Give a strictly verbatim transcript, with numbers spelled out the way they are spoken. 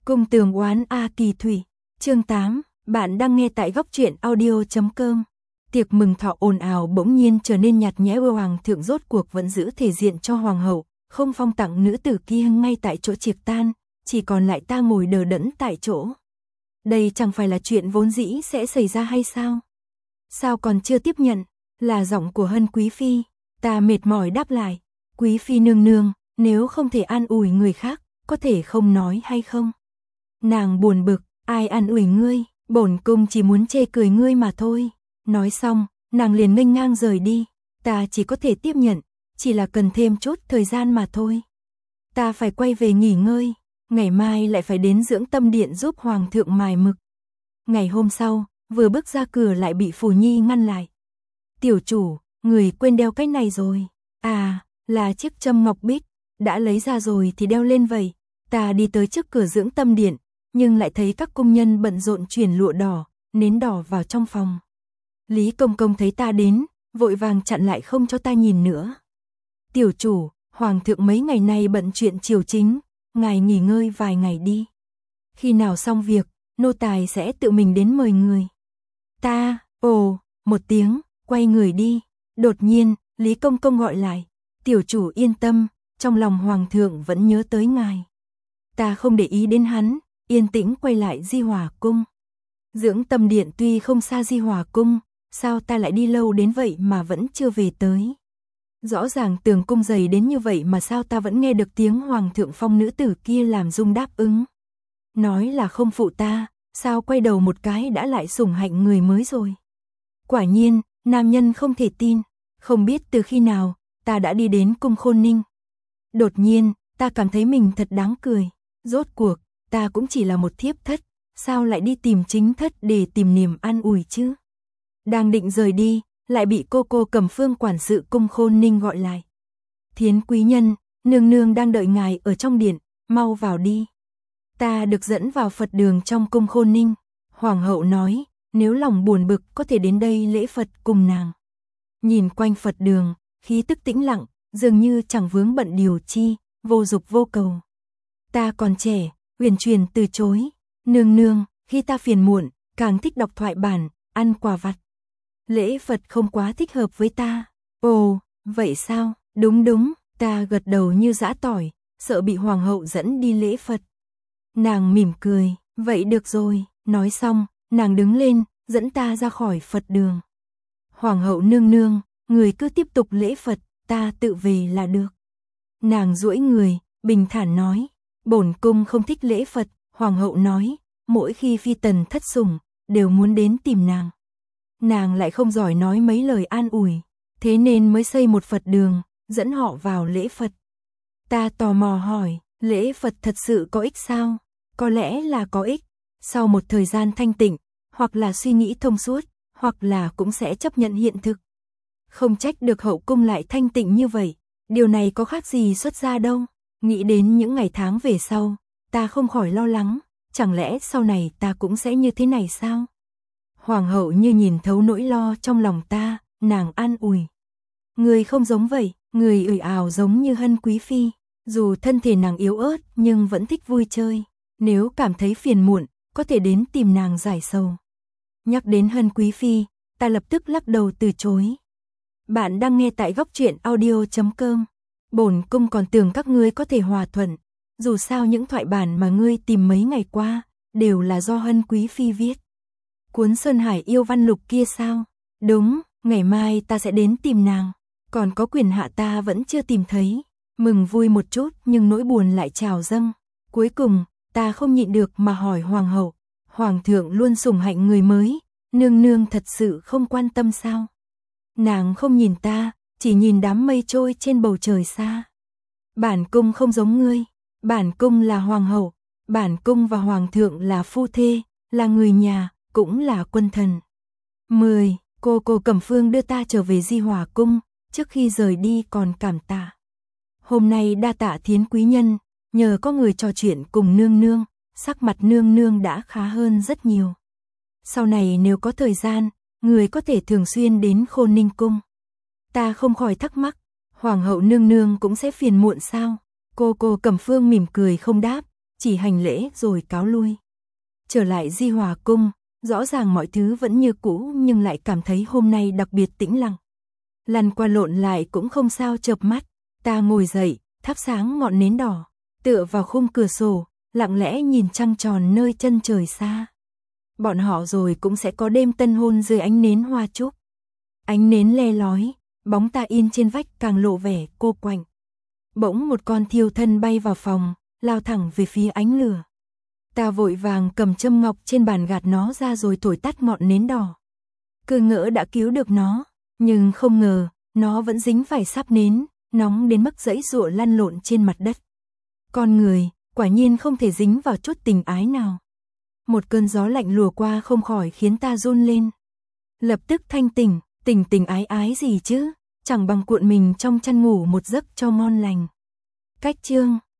Cung tường oán A Kỳ Thủy, chương tám, bạn đang nghe tại góc truyện audio chấm com. Tiệc mừng thọ ồn ào bỗng nhiên trở nên nhạt nhẽo, hoàng thượng rốt cuộc vẫn giữ thể diện cho hoàng hậu, không phong tặng nữ tử kia ngay tại chỗ tiệc tan, chỉ còn lại ta ngồi đờ đẫn tại chỗ. Đây chẳng phải là chuyện vốn dĩ sẽ xảy ra hay sao? Sao còn chưa tiếp nhận? Là giọng của Hân quý phi, ta mệt mỏi đáp lại, quý phi nương nương, nếu không thể an ủi người khác, có thể không nói hay không? Nàng buồn bực, ai an ủi ngươi, bổn cung chỉ muốn chê cười ngươi mà thôi. Nói xong, nàng liền nghênh ngang rời đi, ta chỉ có thể tiếp nhận, chỉ là cần thêm chút thời gian mà thôi. Ta phải quay về nghỉ ngơi, ngày mai lại phải đến dưỡng tâm điện giúp hoàng thượng mài mực. Ngày hôm sau, vừa bước ra cửa lại bị Phù Nhi ngăn lại. Tiểu chủ, người quên đeo cái này rồi. À, là chiếc châm ngọc bích, đã lấy ra rồi thì đeo lên vậy. Ta đi tới trước cửa dưỡng tâm điện, nhưng lại thấy các công nhân bận rộn chuyển lụa đỏ, nến đỏ vào trong phòng. Lý Công Công thấy ta đến, vội vàng chặn lại không cho ta nhìn nữa. Tiểu chủ, hoàng thượng mấy ngày nay bận chuyện triều chính, ngài nghỉ ngơi vài ngày đi. Khi nào xong việc, nô tài sẽ tự mình đến mời người. Ta, ồ, một tiếng, quay người đi. Đột nhiên, Lý Công Công gọi lại. Tiểu chủ yên tâm, trong lòng hoàng thượng vẫn nhớ tới ngài. Ta không để ý đến hắn, yên tĩnh quay lại Di Hòa Cung. Dưỡng tâm điện tuy không xa Di Hòa Cung, sao ta lại đi lâu đến vậy mà vẫn chưa về tới? Rõ ràng tường cung dày đến như vậy mà sao ta vẫn nghe được tiếng hoàng thượng phong nữ tử kia làm rung đáp ứng. Nói là không phụ ta, sao quay đầu một cái đã lại sủng hạnh người mới rồi. Quả nhiên, nam nhân không thể tin, không biết từ khi nào, ta đã đi đến cung Khôn Ninh. Đột nhiên, ta cảm thấy mình thật đáng cười, rốt cuộc, ta cũng chỉ là một thiếp thất, sao lại đi tìm chính thất để tìm niềm an ủi chứ? Đang định rời đi, lại bị cô cô Cẩm Phương quản sự cung Khôn Ninh gọi lại. Thiến quý nhân, nương nương đang đợi ngài ở trong điện, mau vào đi. Ta được dẫn vào Phật đường trong cung Khôn Ninh. Hoàng hậu nói, nếu lòng buồn bực có thể đến đây lễ Phật cùng nàng. Nhìn quanh Phật đường, khí tức tĩnh lặng, dường như chẳng vướng bận điều chi, vô dục vô cầu. Ta còn trẻ, huyền truyền từ chối. Nương nương, khi ta phiền muộn, càng thích đọc thoại bản, ăn quà vặt. Lễ Phật không quá thích hợp với ta. Ồ, vậy sao? Đúng đúng, ta gật đầu như giã tỏi, sợ bị hoàng hậu dẫn đi lễ Phật. Nàng mỉm cười, vậy được rồi, nói xong, nàng đứng lên, dẫn ta ra khỏi Phật đường. Hoàng hậu nương nương, người cứ tiếp tục lễ Phật, ta tự về là được. Nàng duỗi người, bình thản nói, bổn cung không thích lễ Phật. Hoàng hậu nói, mỗi khi phi tần thất sủng, đều muốn đến tìm nàng. Nàng lại không giỏi nói mấy lời an ủi, thế nên mới xây một Phật đường, dẫn họ vào lễ Phật. Ta tò mò hỏi, lễ Phật thật sự có ích sao? Có lẽ là có ích, sau một thời gian thanh tịnh, hoặc là suy nghĩ thông suốt, hoặc là cũng sẽ chấp nhận hiện thực. Không trách được hậu cung lại thanh tịnh như vậy, điều này có khác gì xuất gia đâu. Nghĩ đến những ngày tháng về sau, ta không khỏi lo lắng, chẳng lẽ sau này ta cũng sẽ như thế này sao? Hoàng hậu như nhìn thấu nỗi lo trong lòng ta, nàng an ủi. Người không giống vậy, người ửi ào giống như Hân quý phi, dù thân thể nàng yếu ớt nhưng vẫn thích vui chơi, nếu cảm thấy phiền muộn, có thể đến tìm nàng giải sầu. Nhắc đến Hân quý phi, ta lập tức lắc đầu từ chối. Bạn đang nghe tại góc truyện audio chấm com. Bổn cung còn tưởng các ngươi có thể hòa thuận, dù sao những thoại bản mà ngươi tìm mấy ngày qua, đều là do Hân quý phi viết. Cuốn Sơn Hải yêu văn lục kia sao? Đúng, ngày mai ta sẽ đến tìm nàng, còn có Quyền Hạ ta vẫn chưa tìm thấy. Mừng vui một chút nhưng nỗi buồn lại trào dâng. Cuối cùng, ta không nhịn được mà hỏi hoàng hậu, hoàng thượng luôn sủng hạnh người mới, nương nương thật sự không quan tâm sao? Nàng không nhìn ta, chỉ nhìn đám mây trôi trên bầu trời xa. Bản cung không giống ngươi, bản cung là hoàng hậu, bản cung và hoàng thượng là phu thê, là người nhà, cũng là quân thần. mười. Cô cô Cẩm Phương đưa ta trở về Di Hòa Cung, trước khi rời đi còn cảm tạ. Hôm nay đa tạ Thiến quý nhân, nhờ có người trò chuyện cùng nương nương, sắc mặt nương nương đã khá hơn rất nhiều. Sau này nếu có thời gian, người có thể thường xuyên đến Khôn Ninh Cung. Ta không khỏi thắc mắc, hoàng hậu nương nương cũng sẽ phiền muộn sao? Cô cô Cẩm Phương mỉm cười không đáp, chỉ hành lễ rồi cáo lui. Trở lại Di Hòa Cung, rõ ràng mọi thứ vẫn như cũ nhưng lại cảm thấy hôm nay đặc biệt tĩnh lặng. Lăn qua lộn lại cũng không sao chợp mắt, ta ngồi dậy, thắp sáng ngọn nến đỏ, tựa vào khung cửa sổ, lặng lẽ nhìn trăng tròn nơi chân trời xa. Bọn họ rồi cũng sẽ có đêm tân hôn dưới ánh nến hoa trúc. Ánh nến le lói, bóng ta in trên vách càng lộ vẻ cô quạnh. Bỗng một con thiêu thân bay vào phòng, lao thẳng về phía ánh lửa. Ta vội vàng cầm châm ngọc trên bàn gạt nó ra rồi thổi tắt ngọn nến đỏ. Cứ ngỡ đã cứu được nó, nhưng không ngờ, nó vẫn dính phải sáp nến, nóng đến mức giãy giụa lăn lộn trên mặt đất. Con người, quả nhiên không thể dính vào chút tình ái nào. Một cơn gió lạnh lùa qua không khỏi khiến ta run lên. Lập tức thanh tỉnh, tình tình ái ái gì chứ, chẳng bằng cuộn mình trong chăn ngủ một giấc cho ngon lành. Cách chương